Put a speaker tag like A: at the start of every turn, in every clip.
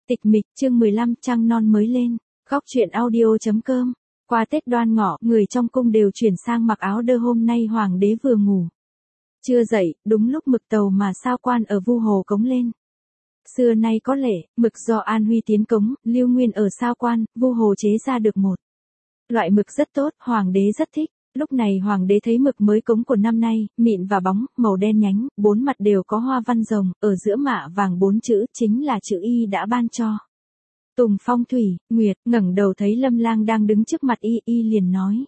A: Tịch mịch chương 15 trăng non mới lên, góc truyện audio.com. Qua Tết Đoan Ngọ, người trong cung đều chuyển sang mặc áo đơ hôm nay hoàng đế vừa ngủ. Chưa dậy, đúng lúc mực tàu mà sao quan ở Vu Hồ cống lên. Xưa nay có lệ, mực do An Huy tiến cống, Lưu Nguyên ở sao quan, Vu Hồ chế ra được một loại mực rất tốt, hoàng đế rất thích. Lúc này hoàng đế thấy mực mới cống của năm nay, mịn và bóng, màu đen nhánh, bốn mặt đều có hoa văn rồng, ở giữa mạ vàng 4 chữ, chính là chữ Y đã ban cho. Tùng Phong Thủy, Nguyệt, ngẩng đầu thấy Lâm Lang đang đứng trước mặt Y liền nói.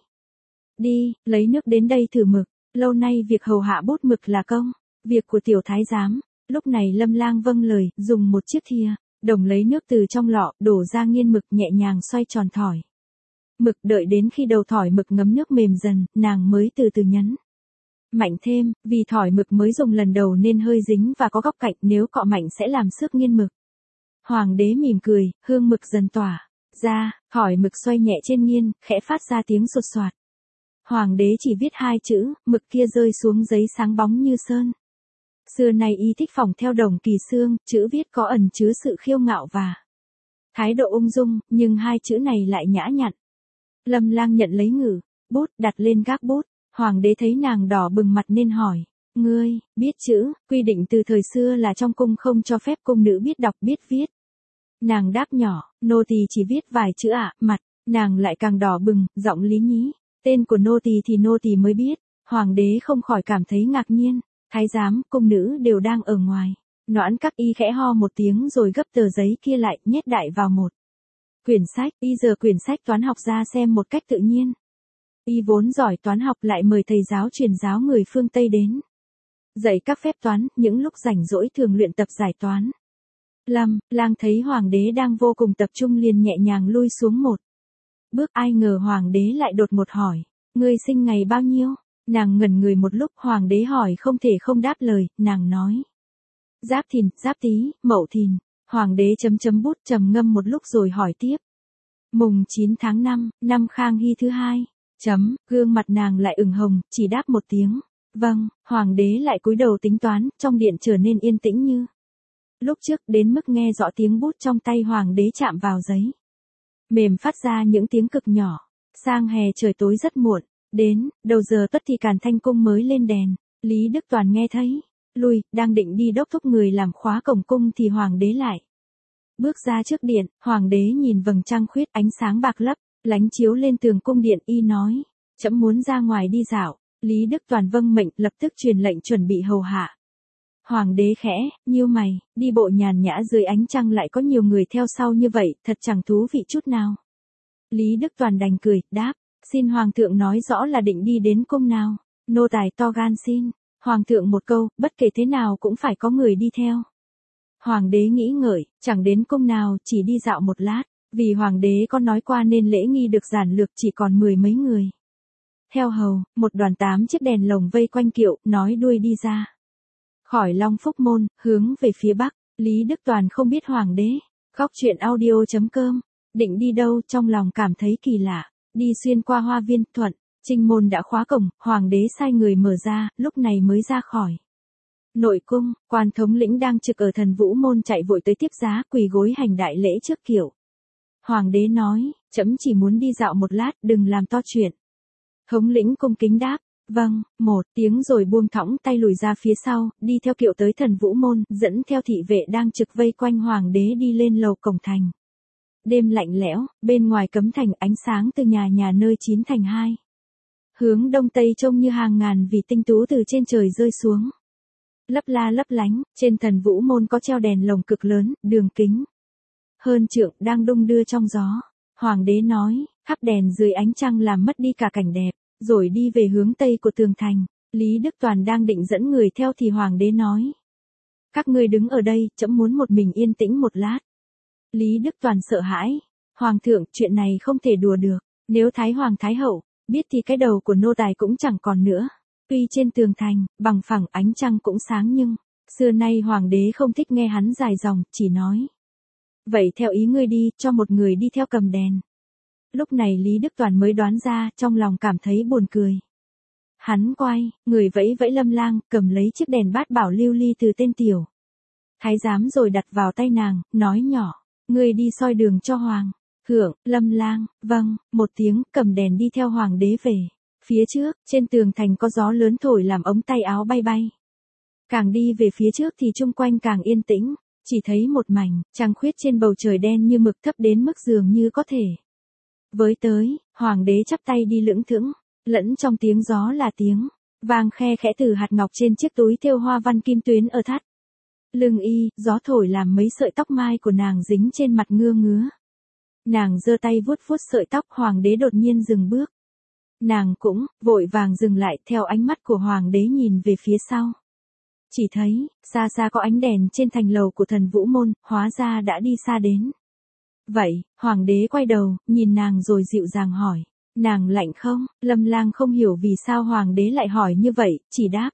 A: Đi, lấy nước đến đây thử mực, lâu nay việc hầu hạ bút mực là công, việc của tiểu thái giám. Lúc này Lâm Lang vâng lời, dùng một chiếc thìa, đồng lấy nước từ trong lọ, đổ ra nghiên mực nhẹ nhàng xoay tròn thỏi. Mực đợi đến khi đầu thỏi mực ngấm nước mềm dần, nàng mới từ từ nhấn mạnh thêm, vì thỏi mực mới dùng lần đầu nên hơi dính và có góc cạnh, nếu cọ mạnh sẽ làm xước nghiên mực. Hoàng đế mỉm cười, hương mực dần tỏa ra, thỏi mực xoay nhẹ trên nghiên, khẽ phát ra tiếng sột soạt. Hoàng đế chỉ viết 2 chữ, mực kia rơi xuống giấy sáng bóng như sơn. Xưa nay Y thích phỏng theo Đồng Kỳ Xương, chữ viết có ẩn chứa sự khiêu ngạo và thái độ ung dung, nhưng 2 chữ này lại nhã nhặn. Lâm Lang nhận lấy ngự bút, đặt lên gác bút. Hoàng đế thấy nàng đỏ bừng mặt nên hỏi, ngươi biết chữ? Quy định từ thời xưa là trong cung không cho phép cung nữ biết đọc biết viết. Nàng đáp nhỏ, nô tỳ chỉ viết vài chữ ạ. Mặt nàng lại càng đỏ bừng, giọng lý nhí, tên của nô tỳ thì nô tỳ mới biết. Hoàng đế không khỏi cảm thấy ngạc nhiên. Thái giám, cung nữ đều đang ở ngoài. Noãn Các Y khẽ ho một tiếng rồi gấp tờ giấy kia lại, nhét đại vào một quyển sách. Y giơ quyển sách toán học ra xem một cách tự nhiên. Y vốn giỏi toán học, lại mời thầy giáo truyền giáo người phương Tây đến dạy các phép toán, những lúc rảnh rỗi thường luyện tập giải toán. Lâm Lang thấy hoàng đế đang vô cùng tập trung liền nhẹ nhàng lui xuống một bước, ai ngờ hoàng đế lại đột ngột hỏi, ngươi sinh ngày bao nhiêu? Nàng ngẩn người một lúc, hoàng đế hỏi không thể không đáp lời, nàng nói, Giáp Thìn, Giáp Tý, Mậu Thìn. Hoàng đế chấm bút trầm ngâm một lúc rồi hỏi tiếp. Mùng 9 tháng 5, năm Khang Hy thứ 2. Gương mặt nàng lại ửng hồng, chỉ đáp một tiếng. Vâng, hoàng đế lại cúi đầu tính toán, trong điện trở nên yên tĩnh như lúc trước, đến mức nghe rõ tiếng bút trong tay hoàng đế chạm vào giấy mềm phát ra những tiếng cực nhỏ. Sang hè trời tối rất muộn, đến đầu giờ tuất thì Càn Thanh cung mới lên đèn. Lý Đức Toàn nghe thấy lui, đang định đi đốc thúc người làm khóa cổng cung thì hoàng đế lại bước ra trước điện. Hoàng đế nhìn vầng trăng khuyết, ánh sáng bạc lấp lánh chiếu lên tường cung điện. Y nói, trẫm muốn ra ngoài đi dạo. Lý Đức Toàn vâng mệnh, lập tức truyền lệnh chuẩn bị hầu hạ. Hoàng đế khẽ nhíu mày, đi bộ nhàn nhã dưới ánh trăng lại có nhiều người theo sau như vậy, thật chẳng thú vị chút nào. Lý Đức Toàn đành cười, đáp, xin hoàng thượng nói rõ là định đi đến cung nào. Nô tài to gan xin hoàng thượng một câu, bất kể thế nào cũng phải có người đi theo. Hoàng đế nghĩ ngợi, chẳng đến cung nào, chỉ đi dạo một lát. Vì hoàng đế có nói qua nên lễ nghi được giản lược, chỉ còn 10 mấy người theo hầu. Một đoàn 8 chiếc đèn lồng vây quanh kiệu, nói đuôi đi ra khỏi Long Phúc môn, hướng về phía bắc. Lý Đức Toàn không biết hoàng đế góc truyện audio.com định đi đâu, trong lòng cảm thấy kỳ lạ. Đi xuyên qua hoa viên Thuận Trinh môn đã khóa cổng, hoàng đế sai người mở ra, lúc này mới ra khỏi nội cung. Quan thống lĩnh đang trực ở Thần Vũ môn chạy vội tới tiếp giá, quỳ gối hành đại lễ trước kiệu. Hoàng đế nói, trẫm chỉ muốn đi dạo một lát, đừng làm to chuyện. Thống lĩnh cung kính đáp, vâng, một tiếng rồi buông thõng tay lùi ra phía sau, đi theo kiệu tới Thần Vũ môn, dẫn theo thị vệ đang trực vây quanh hoàng đế đi lên lầu cổng thành. Đêm lạnh lẽo, bên ngoài cấm thành, ánh sáng từ nhà nơi chín thành hai hướng đông tây trông như hàng ngàn vì tinh tú từ trên trời rơi xuống. Lấp la lấp lánh, trên Thần Vũ môn có treo đèn lồng cực lớn, đường kính hơn trượng, đang đung đưa trong gió. Hoàng đế nói, thắp đèn dưới ánh trăng làm mất đi cả cảnh đẹp, rồi đi về hướng tây của tường thành. Lý Đức Toàn đang định dẫn người theo thì hoàng đế nói, các ngươi đứng ở đây, trẫm muốn một mình yên tĩnh một lát. Lý Đức Toàn sợ hãi, hoàng thượng, chuyện này không thể đùa được, nếu Thái Hoàng Thái Hậu biết thì cái đầu của nô tài cũng chẳng còn nữa. Tuy trên tường thành, bằng phẳng ánh trăng cũng sáng nhưng, xưa nay hoàng đế không thích nghe hắn dài dòng, chỉ nói, vậy theo ý ngươi đi, cho một người đi theo cầm đèn. Lúc này Lý Đức Toàn mới đoán ra, trong lòng cảm thấy buồn cười. Hắn quay người vẫy vẫy Lâm Lang, cầm lấy chiếc đèn bát bảo lưu ly từ tên tiểu thái giám rồi đặt vào tay nàng, nói nhỏ, Ngươi đi soi đường cho hoàng thượng. Lâm Lang, vâng, một tiếng, cầm đèn đi theo hoàng đế về. Phía trước, trên tường thành có gió lớn thổi làm ống tay áo bay bay. Càng đi về phía trước thì chung quanh càng yên tĩnh, chỉ thấy một mảnh trăng khuyết trên bầu trời đen như mực thấp đến mức dường như có thể với tới. Hoàng đế chắp tay đi lững thững, lẫn trong tiếng gió là tiếng vang khe khẽ từ hạt ngọc trên chiếc túi thêu hoa văn kim tuyến ở thắt lưng y. Gió thổi làm mấy sợi tóc mai của nàng dính trên mặt ngứa ngứa. Nàng giơ tay vuốt vuốt sợi tóc. Hoàng đế đột nhiên dừng bước. Nàng cũng vội vàng dừng lại, theo ánh mắt của hoàng đế nhìn về phía sau. Chỉ thấy, xa xa có ánh đèn trên thành lầu của Thần Vũ Môn, hóa ra đã đi xa đến. Vậy, hoàng đế quay đầu, nhìn nàng rồi dịu dàng hỏi, nàng lạnh không? Lâm Lang không hiểu vì sao hoàng đế lại hỏi như vậy, chỉ đáp.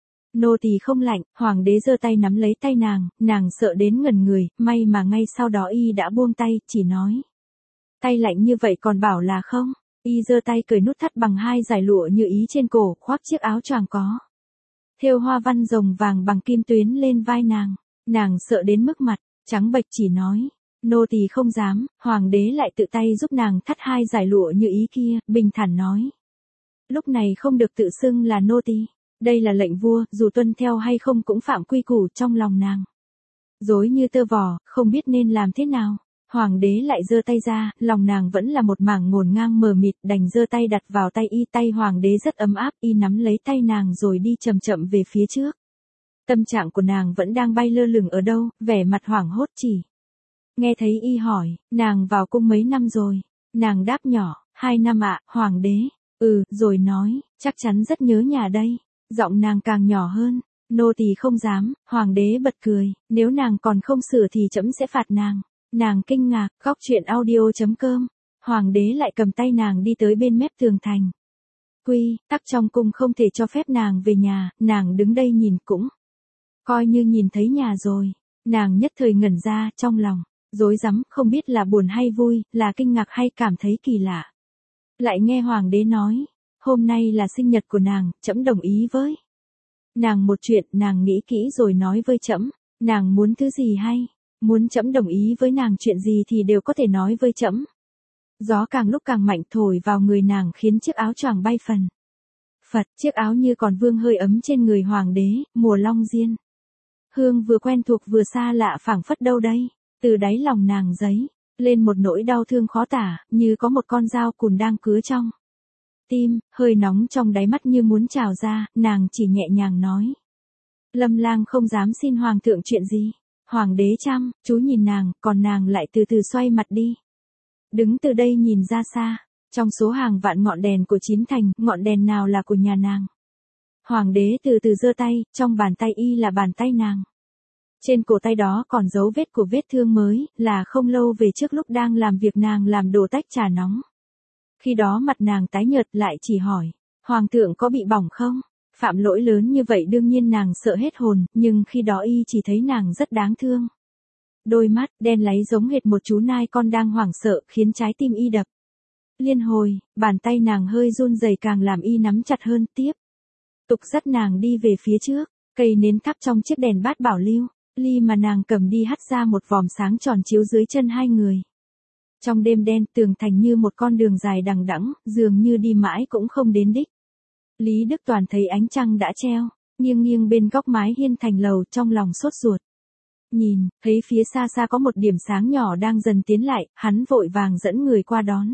A: Nô tỳ không lạnh. Hoàng đế giơ tay nắm lấy tay nàng sợ đến ngẩn người, may mà ngay sau đó y đã buông tay, chỉ nói. Tay lạnh như vậy còn bảo là không? Y giơ tay cởi nút thắt bằng 2 dải lụa như ý trên cổ, khoác chiếc áo choàng có thêu hoa văn rồng vàng bằng kim tuyến lên vai nàng. Nàng sợ đến mức mặt trắng bệch, chỉ nói, nô tỳ không dám. Hoàng đế lại tự tay giúp nàng thắt 2 dải lụa như ý kia, bình thản nói. Lúc này không được tự xưng là nô tỳ. Đây là lệnh vua, dù tuân theo hay không cũng phạm quy củ. Trong lòng nàng rối như tơ vò, không biết nên làm thế nào. Hoàng đế lại giơ tay ra, lòng nàng vẫn là một mảng ngổn ngang mờ mịt, đành giơ tay đặt vào tay y. Tay hoàng đế rất ấm áp, y nắm lấy tay nàng rồi đi chậm chậm về phía trước. Tâm trạng của nàng vẫn đang bay lơ lửng ở đâu, vẻ mặt hoảng hốt chỉ. Nghe thấy y hỏi, nàng vào cung mấy năm rồi? Nàng đáp nhỏ, 2 năm ạ. Hoàng đế, rồi nói, chắc chắn rất nhớ nhà đây. Giọng nàng càng nhỏ hơn, nô tỳ không dám. Hoàng đế bật cười, nếu nàng còn không sửa thì trẫm sẽ phạt nàng. Nàng kinh ngạc. Góc truyện audio.com. Hoàng đế lại cầm tay nàng đi tới bên mép tường thành. Quy tắc trong cung không thể cho phép nàng về nhà. Nàng đứng đây nhìn cũng coi như nhìn thấy nhà rồi. Nàng nhất thời ngẩn ra, trong lòng rối rắm, không biết là buồn hay vui, là kinh ngạc hay cảm thấy kỳ lạ. Lại nghe hoàng đế nói, hôm nay là sinh nhật của nàng, trẫm đồng ý với nàng một chuyện. Nàng nghĩ kỹ rồi nói với trẫm, nàng muốn thứ gì hay muốn trẫm đồng ý với nàng chuyện gì thì đều có thể nói với trẫm. Gió càng lúc càng mạnh thổi vào người nàng khiến chiếc áo choàng bay phần phật. Chiếc áo như còn vương hơi ấm trên người hoàng đế. Mùa long diên hương vừa quen thuộc vừa xa lạ phảng phất đâu đây. Từ đáy lòng nàng dấy lên một nỗi đau thương khó tả, như có một con dao cùn đang cứa trong tim. Hơi nóng trong đáy mắt như muốn trào ra. Nàng chỉ nhẹ nhàng nói, Lâm Lang không dám xin hoàng thượng chuyện gì. Hoàng đế chăm chú nhìn nàng, còn nàng lại từ từ xoay mặt đi. Đứng từ đây nhìn ra xa, trong số hàng vạn ngọn đèn của Chín Thành, ngọn đèn nào là của nhà nàng? Hoàng đế từ từ giơ tay, trong bàn tay y là bàn tay nàng. Trên cổ tay đó còn dấu vết của vết thương mới, là không lâu về trước lúc đang làm việc nàng làm đổ tách trà nóng. Khi đó mặt nàng tái nhợt, lại chỉ hỏi, hoàng thượng có bị bỏng không? Phạm lỗi lớn như vậy đương nhiên nàng sợ hết hồn, nhưng khi đó y chỉ thấy nàng rất đáng thương. Đôi mắt đen láy giống hệt một chú nai con đang hoảng sợ, khiến trái tim y đập liên hồi. Bàn tay nàng hơi run rẩy càng làm y nắm chặt hơn. Tiếp tục dắt nàng đi về phía trước. Cây nến thắp trong chiếc đèn bát bảo lưu ly mà nàng cầm đi hắt ra một vòm sáng tròn chiếu dưới chân hai người. Trong đêm đen, tường thành như một con đường dài đằng đẵng, dường như đi mãi cũng không đến đích. Lý Đức Toàn thấy ánh trăng đã treo nghiêng nghiêng bên góc mái hiên thành lầu, trong lòng sốt ruột. Nhìn thấy phía xa xa có một điểm sáng nhỏ đang dần tiến lại, hắn vội vàng dẫn người qua đón.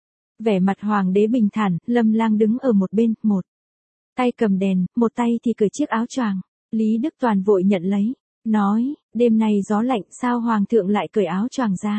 A: Vẻ mặt hoàng đế bình thản. Lâm Lang đứng ở một bên, một tay cầm đèn, một tay thì cởi chiếc áo choàng. Lý Đức Toàn vội nhận lấy, nói, đêm nay gió lạnh, sao hoàng thượng lại cởi áo choàng ra?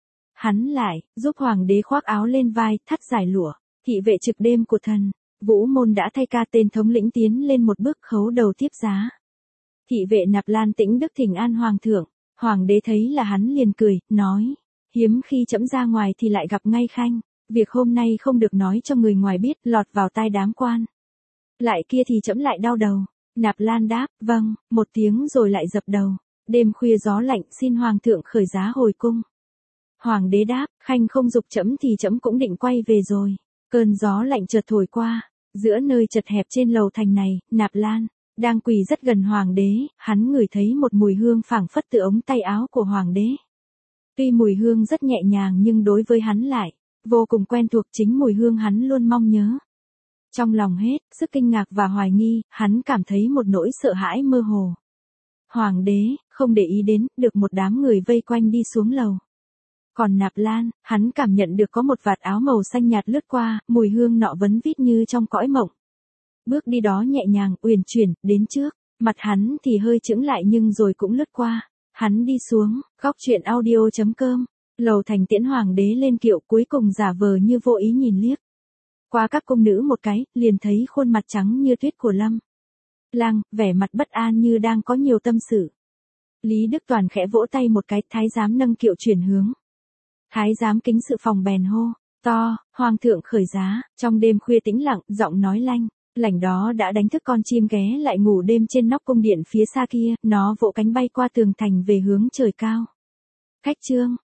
A: Hắn lại giúp hoàng đế khoác áo lên vai, thắt dải lụa. Thị vệ trực đêm của Thần Vũ Môn đã thay ca tên thống lĩnh tiến lên một bước khấu đầu tiếp giá. Thị vệ Nạp Lan Tĩnh Đức thỉnh an hoàng thượng. Hoàng đế thấy là hắn liền cười, nói, hiếm khi trẫm ra ngoài thì lại gặp ngay khanh. Việc hôm nay không được nói cho người ngoài biết, lọt vào tai đám quan lại kia thì trẫm lại đau đầu. Nạp Lan đáp, vâng, một tiếng rồi lại dập đầu. Đêm khuya gió lạnh, xin hoàng thượng khởi giá hồi cung. Hoàng đế đáp, khanh không giục trẫm thì trẫm cũng định quay về rồi. Cơn gió lạnh chợt thổi qua, giữa nơi chật hẹp trên lầu thành này, Nạp Lan đang quỳ rất gần hoàng đế. Hắn ngửi thấy một mùi hương phảng phất từ ống tay áo của hoàng đế. Tuy mùi hương rất nhẹ nhàng nhưng đối với hắn lại vô cùng quen thuộc, chính mùi hương hắn luôn mong nhớ. Trong lòng hết sức kinh ngạc và hoài nghi, hắn cảm thấy một nỗi sợ hãi mơ hồ. Hoàng đế không để ý đến, được một đám người vây quanh đi xuống lầu. Còn Nạp Lan, hắn cảm nhận được có một vạt áo màu xanh nhạt lướt qua, mùi hương nọ vấn vít như trong cõi mộng. Bước đi đó nhẹ nhàng, uyển chuyển, đến trước, mặt hắn thì hơi chững lại nhưng rồi cũng lướt qua. Hắn đi xuống, góc truyện audio.com, lầu thành tiễn hoàng đế lên kiệu, cuối cùng giả vờ như vô ý nhìn liếc qua các cung nữ một cái, liền thấy khuôn mặt trắng như tuyết của Lâm Lang, vẻ mặt bất an như đang có nhiều tâm sự. Lý Đức Toàn khẽ vỗ tay một cái, thái giám nâng kiệu chuyển hướng. Thái giám kính sự phòng bèn hô to, hoàng thượng khởi giá. Trong đêm khuya tĩnh lặng, giọng nói lanh lảnh đó đã đánh thức con chim ghé lại ngủ đêm trên nóc cung điện phía xa kia, nó vỗ cánh bay qua tường thành về hướng trời cao. Khách trương,